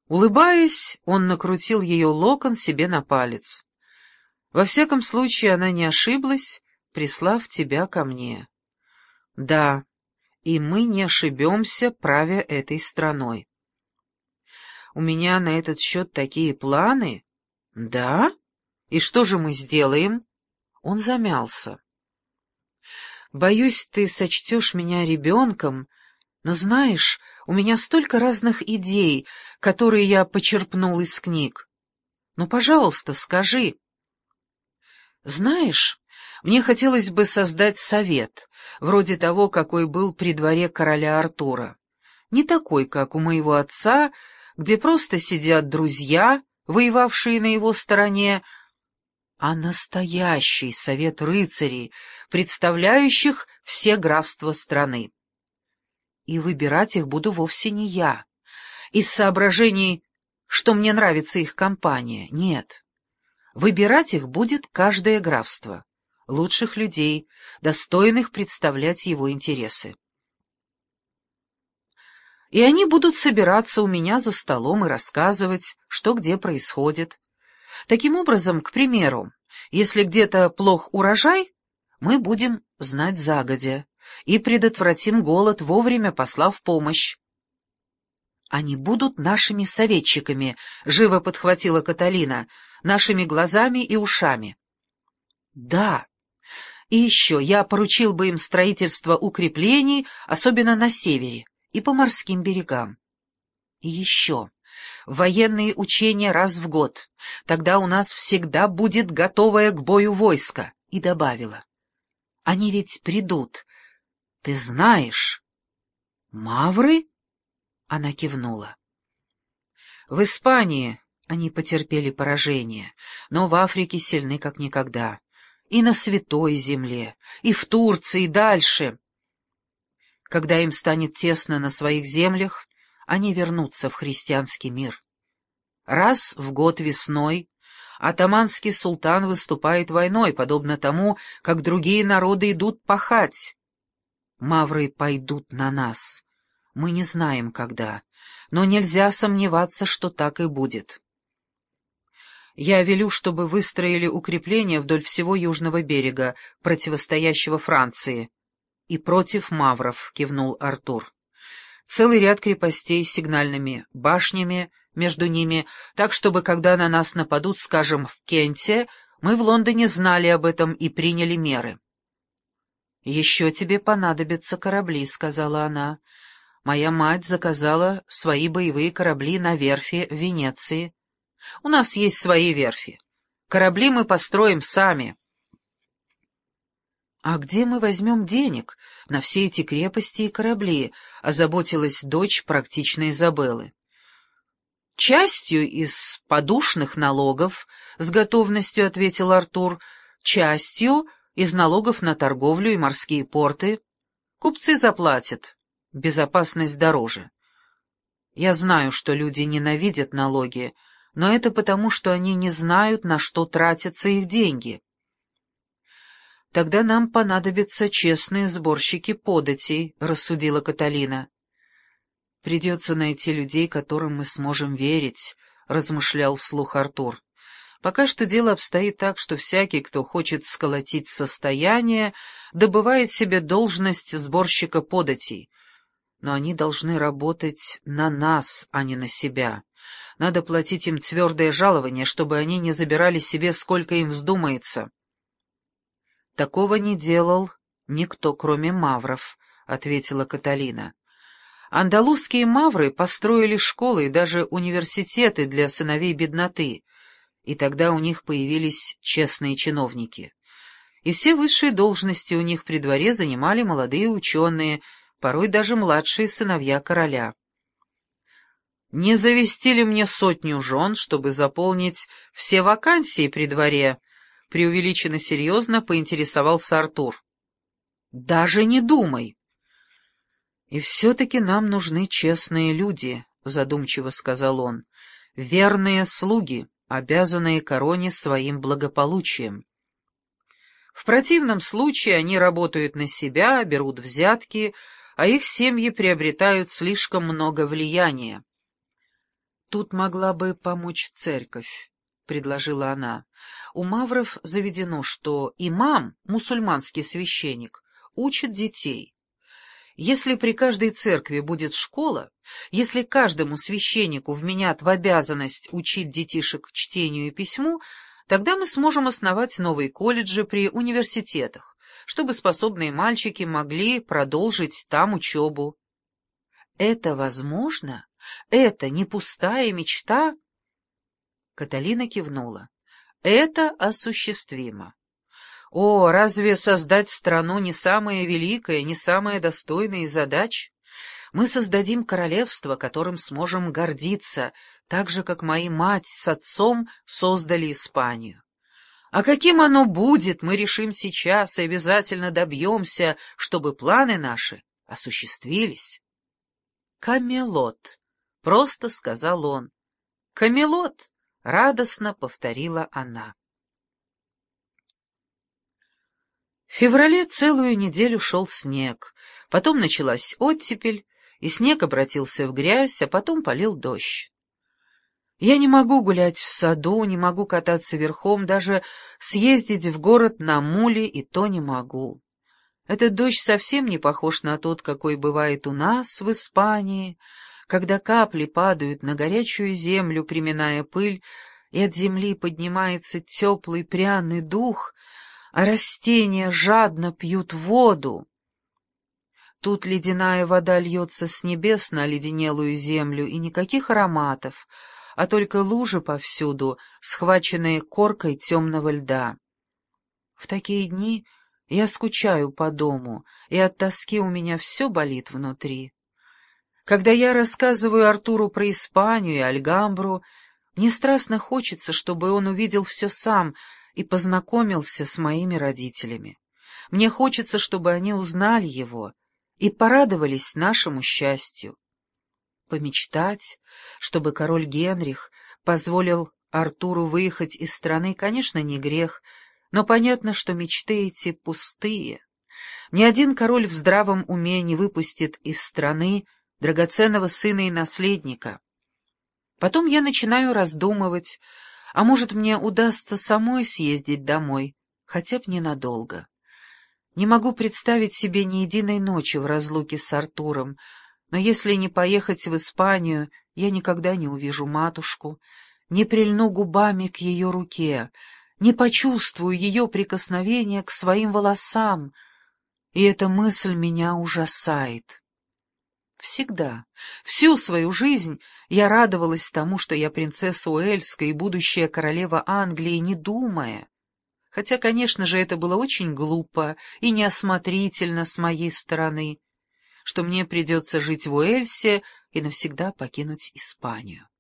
Улыбаясь, он накрутил ее локон себе на палец. «Во всяком случае, она не ошиблась, прислав тебя ко мне. Да, и мы не ошибемся, правя этой страной. У меня на этот счет такие планы. Да? И что же мы сделаем?» Он замялся. «Боюсь, ты сочтешь меня ребенком, но знаешь, у меня столько разных идей, которые я почерпнул из книг. Ну, пожалуйста, скажи». «Знаешь, мне хотелось бы создать совет, вроде того, какой был при дворе короля Артура. Не такой, как у моего отца, где просто сидят друзья, воевавшие на его стороне, а настоящий совет рыцарей, представляющих все графства страны. И выбирать их буду вовсе не я, из соображений, что мне нравится их компания, нет. Выбирать их будет каждое графство, лучших людей, достойных представлять его интересы. И они будут собираться у меня за столом и рассказывать, что где происходит. Таким образом, к примеру, если где-то плох урожай, мы будем знать загодя и предотвратим голод, вовремя послав помощь. «Они будут нашими советчиками», — живо подхватила Каталина, — «нашими глазами и ушами». «Да. И еще я поручил бы им строительство укреплений, особенно на севере и по морским берегам. И еще военные учения раз в год, тогда у нас всегда будет готовое к бою войско». И добавила: «Они ведь придут, ты знаешь». «Мавры?» — она кивнула. «В Испании они потерпели поражение, но в Африке сильны как никогда. И на Святой Земле, и в Турции, и дальше. Когда им станет тесно на своих землях, они вернутся в христианский мир. Раз в год весной атаманский султан выступает войной, подобно тому, как другие народы идут пахать. Мавры пойдут на нас. Мы не знаем, когда, но нельзя сомневаться, что так и будет. Я велю, чтобы выстроили укрепления вдоль всего южного берега, противостоящего Франции. И против мавров, — кивнул Артур. Целый ряд крепостей с сигнальными башнями между ними, так, чтобы, когда на нас нападут, скажем, в Кенте, мы в Лондоне знали об этом и приняли меры. «Еще тебе понадобятся корабли», — сказала она. «Моя мать заказала свои боевые корабли на верфи в Венеции. У нас есть свои верфи. Корабли мы построим сами». «А где мы возьмем денег на все эти крепости и корабли?» — озаботилась дочь практичной Изабеллы. «Частью из подушных налогов», — с готовностью ответил Артур, — «частью из налогов на торговлю и морские порты. Купцы заплатят. Безопасность дороже. Я знаю, что люди ненавидят налоги, но это потому, что они не знают, на что тратятся их деньги». «Тогда нам понадобятся честные сборщики податей», — рассудила Каталина. «Придется найти людей, которым мы сможем верить», — размышлял вслух Артур. «Пока что дело обстоит так, что всякий, кто хочет сколотить состояние, добывает себе должность сборщика податей. Но они должны работать на нас, а не на себя. Надо платить им твердое жалование, чтобы они не забирали себе, сколько им вздумается». «Такого не делал никто, кроме мавров», — ответила Каталина. «Андалузские мавры построили школы и даже университеты для сыновей бедноты, и тогда у них появились честные чиновники. И все высшие должности у них при дворе занимали молодые ученые, порой даже младшие сыновья короля. Не завести ли мне 100 жен, чтобы заполнить все вакансии при дворе?» — преувеличенно серьезно поинтересовался Артур. «Даже не думай». «И все-таки нам нужны честные люди», — задумчиво сказал он, — «верные слуги, обязанные короне своим благополучием. В противном случае они работают на себя, берут взятки, а их семьи приобретают слишком много влияния. Тут могла бы помочь церковь, — предложила она. У мавров заведено, что имам, мусульманский священник, учит детей. Если при каждой церкви будет школа, если каждому священнику вменят в обязанность учить детишек чтению и письму, тогда мы сможем основать новые колледжи при университетах, чтобы способные мальчики могли продолжить там учебу. Это возможно? Это не пустая мечта? Каталина кивнула. Это осуществимо. О, разве создать страну не самая великая, не самая достойная из задач? Мы создадим королевство, которым сможем гордиться, так же, как мои мать с отцом создали Испанию. А каким оно будет, мы решим сейчас и обязательно добьемся, чтобы планы наши осуществились. «Камелот», — просто сказал он. «Камелот», — радостно повторила она. В феврале целую неделю шел снег, потом началась оттепель, и снег обратился в грязь, а потом полил дождь. Я не могу гулять в саду, не могу кататься верхом, даже съездить в город на муле и то не могу. Этот дождь совсем не похож на тот, какой бывает у нас в Испании, когда капли падают на горячую землю, приминая пыль, и от земли поднимается теплый пряный дух, а растения жадно пьют воду. Тут ледяная вода льется с небес на оледенелую землю, и никаких ароматов, а только лужи повсюду, схваченные коркой темного льда. В такие дни я скучаю по дому, и от тоски у меня все болит внутри. Когда я рассказываю Артуру про Испанию и Альгамбру, мне страстно хочется, чтобы он увидел все сам и познакомился с моими родителями. Мне хочется, чтобы они узнали его и порадовались нашему счастью. Помечтать, чтобы король Генрих позволил Артуру выехать из страны, конечно, не грех, но понятно, что мечты эти пустые. Ни один король в здравом уме не выпустит из страны драгоценного сына и наследника. Потом я начинаю раздумывать, а может, мне удастся самой съездить домой, хотя бы ненадолго. Не могу представить себе ни единой ночи в разлуке с Артуром, но если не поехать в Испанию, я никогда не увижу матушку, не прильну губами к ее руке, не почувствую ее прикосновения к своим волосам, и эта мысль меня ужасает. Всегда, всю свою жизнь я радовалась тому, что я принцесса Уэльская и будущая королева Англии, не думая. Хотя, конечно же, это было очень глупо и неосмотрительно с моей стороны, что мне придется жить в Уэльсе и навсегда покинуть Испанию.